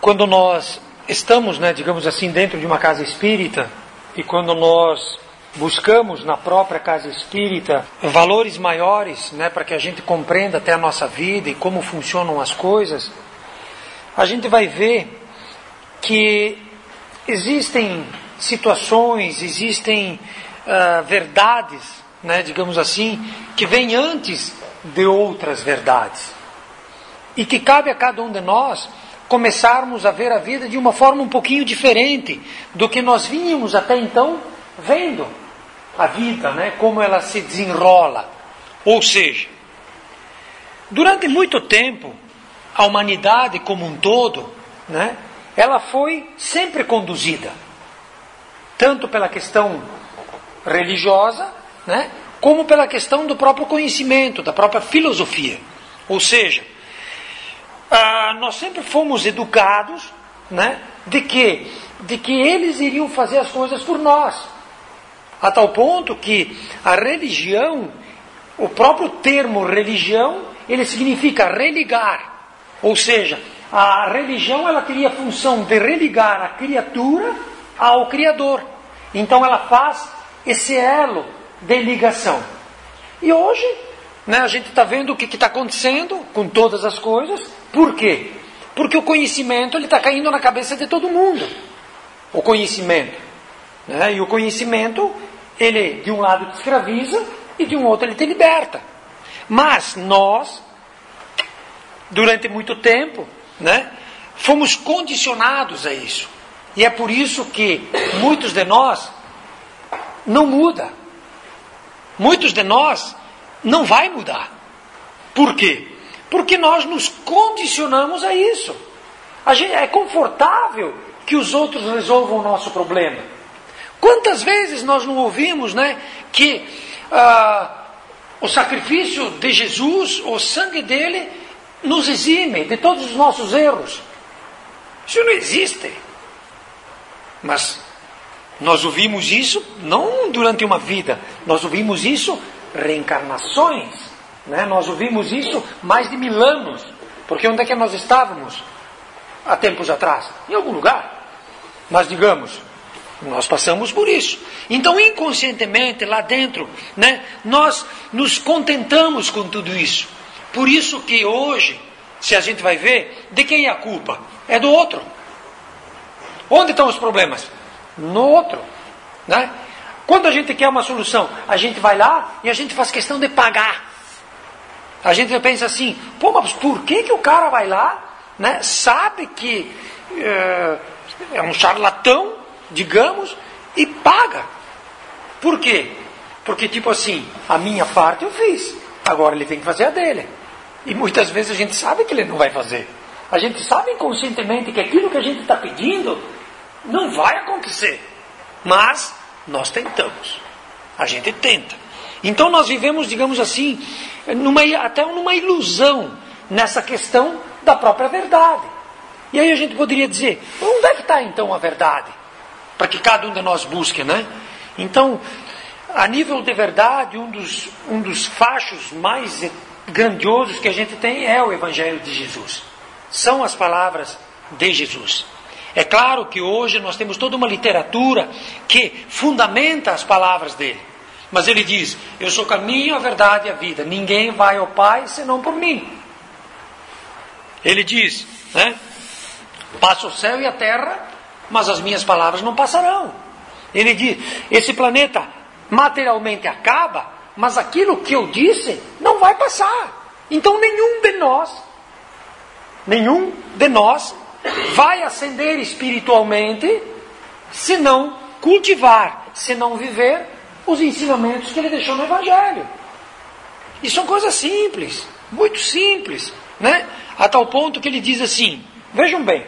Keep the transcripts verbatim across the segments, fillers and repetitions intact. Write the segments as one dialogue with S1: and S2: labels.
S1: quando nós estamos, né, digamos assim, dentro de uma casa espírita, e quando nós buscamos na própria casa espírita valores maiores, né, para que a gente compreenda até a nossa vida e como funcionam as coisas, a gente vai ver que existem situações, existem uh, verdades, né, digamos assim, que vêm antes de outras verdades. E que cabe a cada um de nós começarmos a ver a vida de uma forma um pouquinho diferente do que nós vínhamos até então vendo a vida, né, como ela se desenrola. Ou seja, durante muito tempo, a humanidade como um todo, né, ela foi sempre conduzida, tanto pela questão religiosa, né, como pela questão do próprio conhecimento, da própria filosofia. Ou seja, ah, nós sempre fomos educados, né, de que, de que eles iriam fazer as coisas por nós. A tal ponto que a religião, o próprio termo religião, ele significa religar. Ou seja, a religião ela teria a função de religar a criatura ao Criador. Então ela faz esse elo de ligação. E hoje, né, a gente está vendo o que está acontecendo com todas as coisas. Por quê? Porque o conhecimento está caindo na cabeça de todo mundo. O conhecimento. Né? E o conhecimento, ele de um lado te escraviza e de um outro ele te liberta. Mas nós, durante muito tempo, né, fomos condicionados a isso. E é por isso que muitos de nós não mudam. Muitos de nós não vai mudar. Por quê? Porque nós nos condicionamos a isso. A gente, é confortável que os outros resolvam o nosso problema. Quantas vezes nós não ouvimos, né, que ah, o sacrifício de Jesus, o sangue dele, nos exime de todos os nossos erros. Isso não existe. Mas nós ouvimos isso não durante uma vida, nós ouvimos isso reencarnações, né? Nós ouvimos isso mais de mil anos. Porque onde é que nós estávamos há tempos atrás? Em algum lugar. Mas digamos, nós passamos por isso. Então inconscientemente lá dentro, né, nós nos contentamos com tudo isso. Por isso que hoje, se a gente vai ver, de quem é a culpa? É do outro. Onde estão os problemas? No outro. Né? Quando a gente quer uma solução, a gente vai lá e a gente faz questão de pagar. A gente pensa assim, pô, mas por que, que o cara vai lá, né, sabe que é, é um charlatão, digamos, e paga? Por quê? Porque tipo assim, a minha parte eu fiz, agora ele tem que fazer a dele. E muitas vezes a gente sabe que ele não vai fazer. A gente sabe inconscientemente que aquilo que a gente está pedindo não vai acontecer. Mas nós tentamos. A gente tenta. Então nós vivemos, digamos assim, numa, até numa ilusão nessa questão da própria verdade. E aí a gente poderia dizer, onde é que está então a verdade? Para que cada um de nós busque, né? Então, a nível de verdade, um dos, um dos fachos mais grandiosos que a gente tem é o Evangelho de Jesus. São as palavras de Jesus. É claro que hoje nós temos toda uma literatura que fundamenta as palavras dele. Mas ele diz, eu sou o caminho, a verdade e a vida. Ninguém vai ao Pai senão por mim. Ele diz, né? Passa o céu e a terra, mas as minhas palavras não passarão. Ele diz, esse planeta materialmente acaba, mas aquilo que eu disse não vai passar. Então nenhum de nós, nenhum de nós vai ascender espiritualmente se não cultivar, se não viver os ensinamentos que ele deixou no Evangelho. E são coisas simples, muito simples, né? A tal ponto que ele diz assim, vejam bem,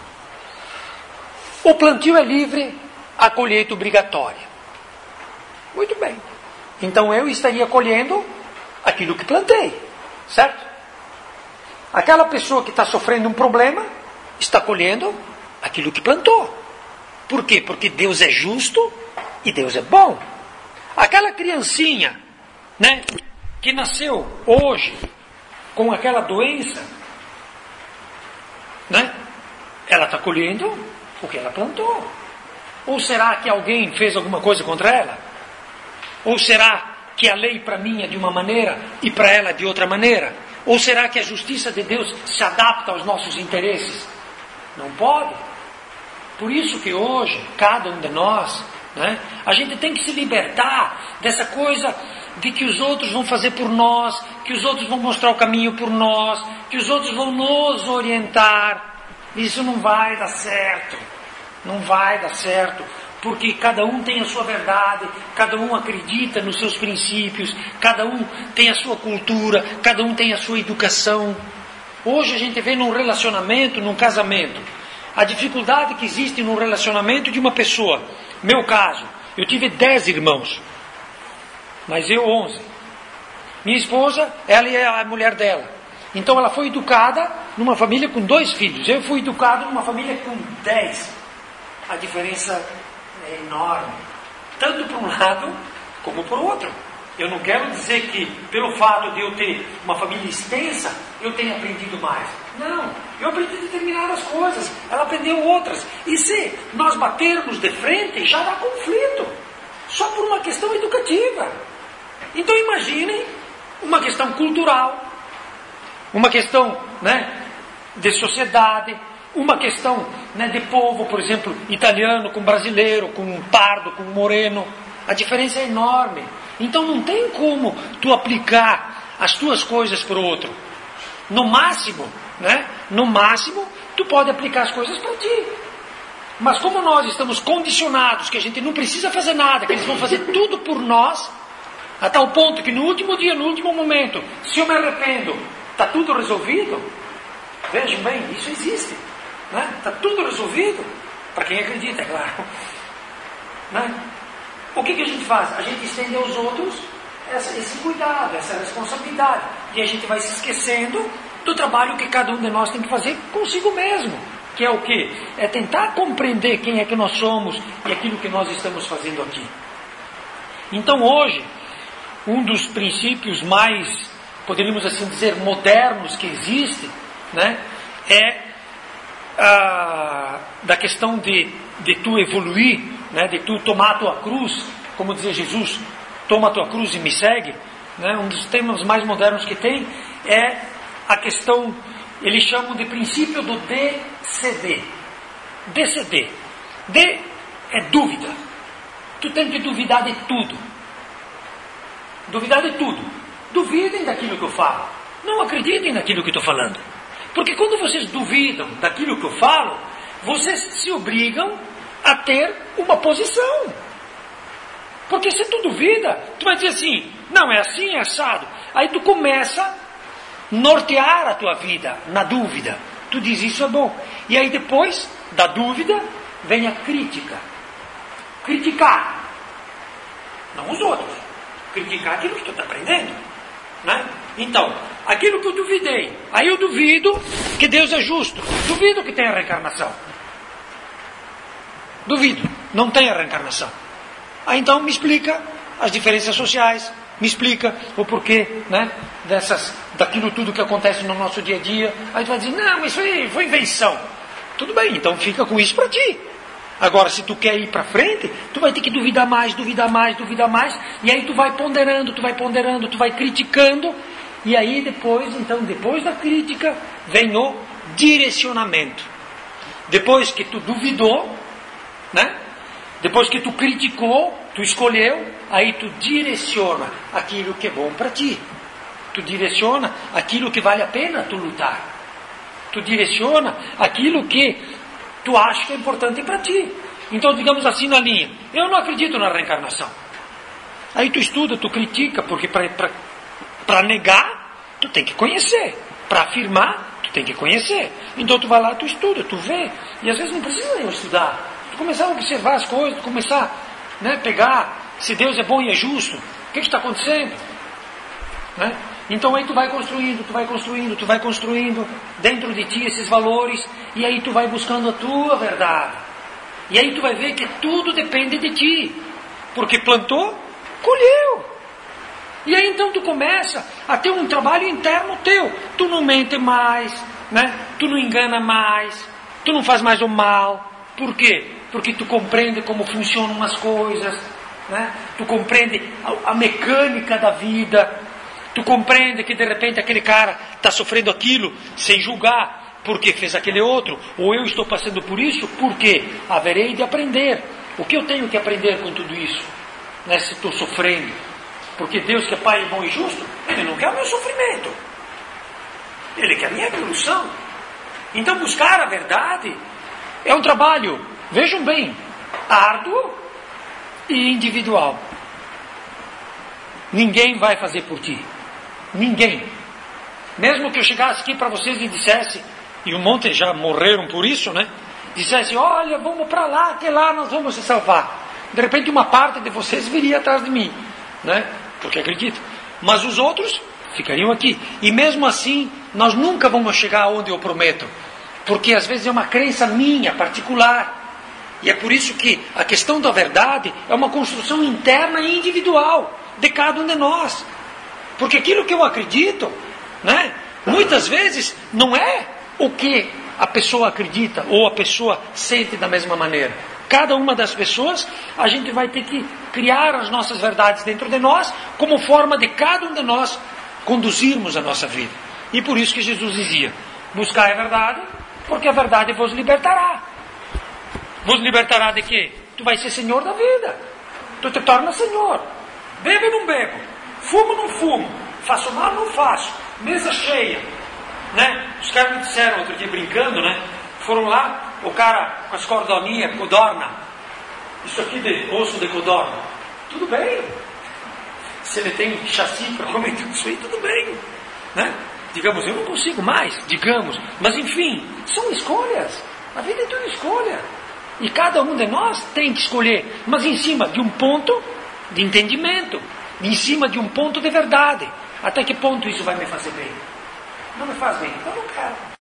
S1: o plantio é livre, a colheita obrigatória. Muito bem. Então eu estaria colhendo aquilo que plantei, certo? Aquela pessoa que está sofrendo um problema está colhendo aquilo que plantou. Por quê? Porque Deus é justo e Deus é bom. Aquela criancinha, né, que nasceu hoje com aquela doença, né, ela está colhendo o que ela plantou. Ou será que alguém fez alguma coisa contra ela? Ou será que a lei para mim é de uma maneira e para ela de outra maneira? Ou será que a justiça de Deus se adapta aos nossos interesses? Não pode. Por isso que hoje, cada um de nós, né, a gente tem que se libertar dessa coisa de que os outros vão fazer por nós, que os outros vão mostrar o caminho por nós, que os outros vão nos orientar. Isso não vai dar certo. Não vai dar certo. Porque cada um tem a sua verdade, cada um acredita nos seus princípios, cada um tem a sua cultura, cada um tem a sua educação. Hoje a gente vê num relacionamento, num casamento, a dificuldade que existe no relacionamento de uma pessoa. Meu caso, eu tive dez irmãos, mas eu onze. Minha esposa, ela é a mulher dela. Então ela foi educada numa família com dois filhos. Eu fui educado numa família com dez. A diferença é enorme, tanto para um lado como para o outro. Eu não quero dizer que pelo fato de eu ter uma família extensa eu tenha aprendido mais. Não, eu aprendi determinadas coisas, ela aprendeu outras. E se nós batermos de frente, já dá conflito, só por uma questão educativa. Então imaginem uma questão cultural, uma questão, né, de sociedade, uma questão, né, de povo, por exemplo, italiano com brasileiro, com um pardo, com um moreno. A diferença é enorme. Então não tem como tu aplicar as tuas coisas para o outro. No máximo, né, no máximo, tu pode aplicar as coisas para ti. Mas como nós estamos condicionados, que a gente não precisa fazer nada, que eles vão fazer tudo por nós, a tal ponto que no último dia, no último momento, se eu me arrependo, está tudo resolvido. Vejam bem, isso existe. Está, né? Tudo resolvido, para quem acredita, é claro. Né? O que, que a gente faz? A gente estende aos outros essa, esse cuidado, essa responsabilidade. E a gente vai se esquecendo do trabalho que cada um de nós tem que fazer consigo mesmo. Que é o quê? É tentar compreender quem é que nós somos e aquilo que nós estamos fazendo aqui. Então hoje, um dos princípios mais, poderíamos assim dizer, modernos que existe, né, é a, da questão de, de tu evoluir, né, de tu tomar a tua cruz, como dizia Jesus, toma a tua cruz e me segue. Né, um dos temas mais modernos que tem é a questão, eles chamam de princípio do D C D. D C D. D é dúvida. Tu tem que duvidar de tudo. Duvidar de tudo. Duvidem daquilo que eu falo. Não acreditem naquilo que eu estou falando. Porque quando vocês duvidam daquilo que eu falo, vocês se obrigam a ter uma posição. Porque se tu duvida, tu vai dizer assim, não, é assim, é assado. Aí tu começa a nortear a tua vida na dúvida. Tu diz, isso é bom. E aí depois da dúvida, vem a crítica. Criticar. Não os outros. Criticar aquilo que tu está aprendendo. Né? Então, aquilo que eu duvidei. Aí eu duvido que Deus é justo. Duvido que tenha reencarnação. Duvido. Não tem a reencarnação. Aí então me explica as diferenças sociais. Me explica o porquê, né, dessas, daquilo tudo que acontece no nosso dia a dia. Aí tu vai dizer, não, mas isso aí foi invenção. Tudo bem, então fica com isso para ti. Agora, se tu quer ir para frente, tu vai ter que duvidar mais, duvidar mais, duvidar mais. E aí tu vai ponderando, tu vai ponderando, tu vai criticando. E aí depois, então, depois da crítica, vem o direcionamento. Depois que tu duvidou, né? Depois que tu criticou, tu escolheu, aí tu direciona aquilo que é bom para ti. Tu direciona aquilo que vale a pena tu lutar. Tu direciona aquilo que tu acha que é importante para ti. Então, digamos assim na linha, eu não acredito na reencarnação. Aí tu estuda, tu critica, porque para negar, tu tem que conhecer. Para afirmar, tu tem que conhecer. Então tu vai lá, tu estuda, tu vê. E às vezes não precisa nem estudar. Tu começar a observar as coisas, tu começar, né, pegar, se Deus é bom e é justo, o que está acontecendo? Né? Então aí tu vai construindo, tu vai construindo, tu vai construindo dentro de ti esses valores, e aí tu vai buscando a tua verdade. E aí tu vai ver que tudo depende de ti, porque plantou, colheu. E aí então tu começa a ter um trabalho interno teu. Tu não mente mais, né? Tu não engana mais, tu não faz mais o mal. Por quê? Porque tu compreende como funcionam as coisas, né? Tu compreende a, a mecânica da vida, tu compreende que de repente aquele cara está sofrendo aquilo sem julgar, porque fez aquele outro, ou eu estou passando por isso, porque haverei de aprender. O que eu tenho que aprender com tudo isso? Né, se estou sofrendo? Porque Deus, que é Pai bom e justo, Ele não quer o meu sofrimento. Ele quer a minha evolução. Então buscar a verdade é um trabalho, vejam bem, árduo e individual. Ninguém vai fazer por ti. Ninguém. Mesmo que eu chegasse aqui para vocês e dissesse, e um monte já morreram por isso, né? Dissesse, olha, vamos para lá, que lá nós vamos se salvar. De repente uma parte de vocês viria atrás de mim, né? Porque acredito. Mas os outros ficariam aqui. E mesmo assim, nós nunca vamos chegar onde eu prometo. Porque às vezes é uma crença minha, particular. E é por isso que a questão da verdade é uma construção interna e individual de cada um de nós. Porque aquilo que eu acredito, né, muitas vezes não é o que a pessoa acredita ou a pessoa sente da mesma maneira. Cada uma das pessoas, a gente vai ter que criar as nossas verdades dentro de nós, como forma de cada um de nós conduzirmos a nossa vida. E por isso que Jesus dizia, buscai a verdade, porque a verdade vos libertará. Vos libertará de quê? Tu vais ser senhor da vida. Tu te tornas senhor. Bebo ou não bebo? Fumo ou não fumo? Faço mal ou não faço? Mesa cheia. Né? Os caras me disseram outro dia brincando, né? Foram lá, o cara com as cordoninhas, codorna. Isso aqui de osso de codorna. Tudo bem. Se ele tem chassi para comer tudo isso aí, tudo bem. Né? Digamos, eu não consigo mais, digamos. Mas enfim, são escolhas. A vida é tudo escolha. E cada um de nós tem que escolher. Mas em cima de um ponto de entendimento. Em cima de um ponto de verdade. Até que ponto isso vai me fazer bem? Não me faz bem, então eu não quero.